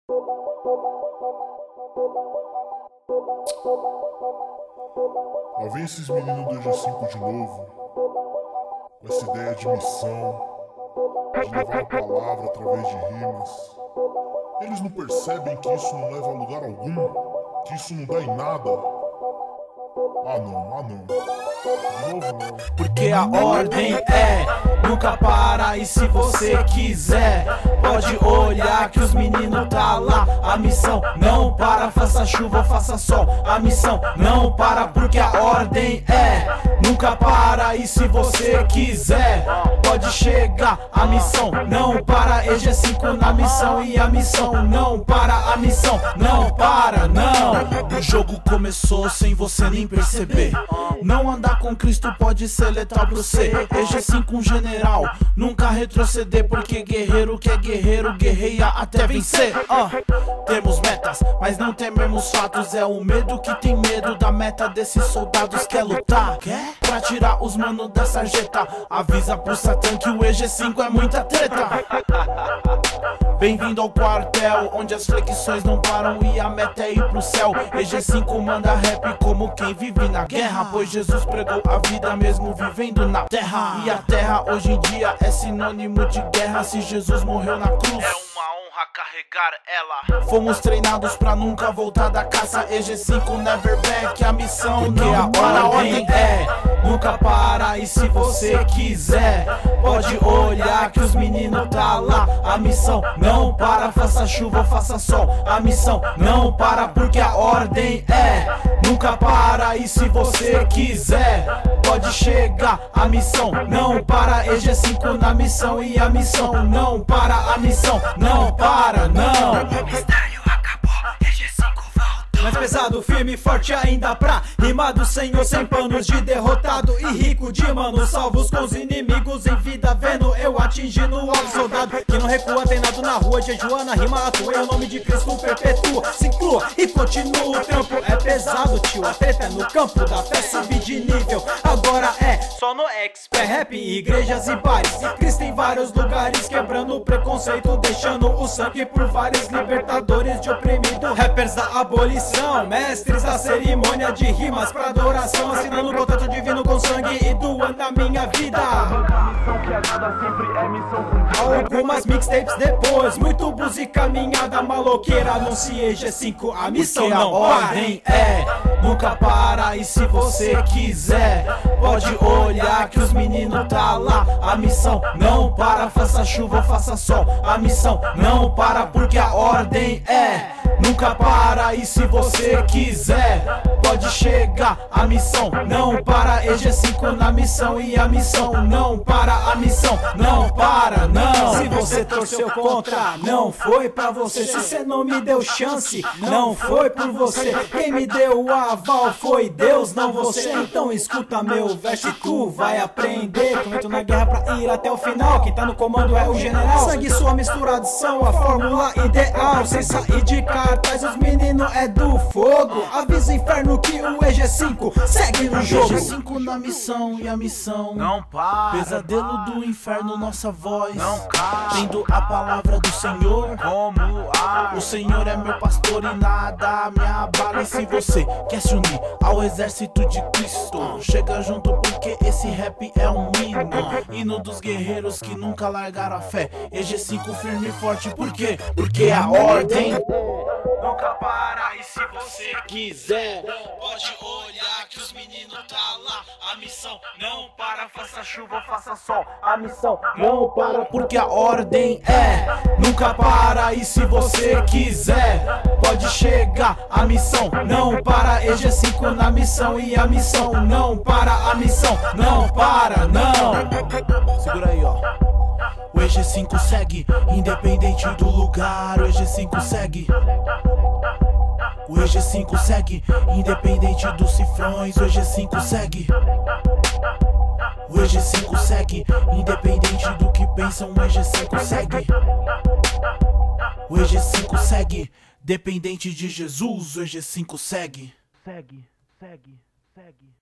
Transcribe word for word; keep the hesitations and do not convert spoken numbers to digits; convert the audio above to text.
Lá vem esses meninos do E G cinco de novo, com essa ideia de missão, de levar a palavra através de rimas. Eles não percebem que isso não leva a lugar algum, que isso não dá em nada. Ah não, ah não, de novo não. Porque a ordem é nunca para, e se você quiser pode olhar que os meninos tá lá. A missão não para, faça chuva, faça sol. A missão não para, porque a ordem é nunca para, e se você quiser pode chegar. A missão não para, E G cinco na missão, e a missão não para, a missão não para, não. O jogo começou sem você nem perceber. Não andar com Cristo pode ser letal pra você. E G cinco um general, nunca retroceder, porque guerreiro que é guerreiro guerreia até vencer. uh. Temos metas, mas não tememos fatos. É o medo que tem medo da meta desses soldados. Quer lutar? Quer? Pra tirar os manos da sarjeta, avisa pro Satã que o E G cinco é muita treta. Bem-vindo ao quartel, onde as flexões não param e a meta é ir pro céu. E G cinco manda rap como quem vive na guerra, pois Jesus pregou a vida mesmo vivendo na terra. E a terra hoje em dia é sinônimo de guerra. Se Jesus morreu na cruz, é uma honra carregar ela. Fomos treinados pra nunca voltar da caça. E G cinco never back, a missão porque não para, a ordem é nunca para, e se você quiser pode olhar que os meninos tá lá. A missão não para, faça chuva, faça sol. A missão não para, porque a ordem é nunca para, e se você quiser pode chegar. A missão não para, E G cinco na missão, e a missão não para, a missão não para, não. Mistério acabou, E G cinco voltou. Mais pesado, firme e forte ainda pra rimar do Senhor, sem panos de derrotado e rico de mano, salvos com os inimigos em vida, vendo eu atingindo o alvo. Soldado que não recua, treinado na rua, jejuando, a rima atua, e o nome de Cristo perpetua, se inclua e continua. O trampo é pesado, tio, a treta é no campo da fé, subir de nível agora é só no expert rap, igrejas e bares. Cristo em vários lugares, quebrando o preconceito, deixando o sangue por vários libertadores de oprimido. Rappers da abolição, mestres da cerimônia de rimas pra adoração, assinando o contrato divino com sangue e doando a minha vida. Algumas mixtapes depois, muito bus e caminhada maloqueira, anunciei G cinco, a missão não para. A ordem é nunca para, e se você quiser pode olhar que os meninos tá lá. A missão não para, faça chuva, faça sol. A missão não para, porque a ordem é nunca para, e se você quiser pode chegar. A missão não para, E G cinco na missão, e a missão não para, a missão não para, não. Se você torceu contra, não foi pra você. Se você não me deu chance, não foi por você. Quem me deu o aval foi Deus, não você. Então escuta meu verso e tu vai aprender. Eu entro na guerra pra ir até o final, quem tá no comando é o general. Sangue e sua misturada são a fórmula ideal. Sem sair de cartaz, os meninos é do fogo. Avisa o inferno que o E G cinco segue no jogo. E G cinco na missão, e a missão não para. Pesadelo do inferno, nossa voz não cai. tendo a palavra do Senhor Como ar. o Senhor é meu pastor e nada me abala. E se você quer se unir ao exército de Cristo, chega junto, porque esse rap é um hino. Hino dos guerreiros que nunca largaram a fé. E G cinco firme e forte, por quê? Porque a ordem nunca para, e se você quiser pode olhar que os meninos tá lá. A missão não para, faça chuva, faça sol. A missão não para, porque a ordem é nunca para, e se você quiser pode chegar. A missão não para, E G cinco na missão, e a missão não para, a missão não para, não. Segura aí, ó. O E G cinco segue, independente do lugar. O E G cinco segue. O E G cinco segue, independente dos cifrões. O E G cinco segue. O E G cinco segue, independente do que pensam. O E G cinco segue. O E G cinco segue, dependente de Jesus. O E G cinco segue. Segue, segue, segue.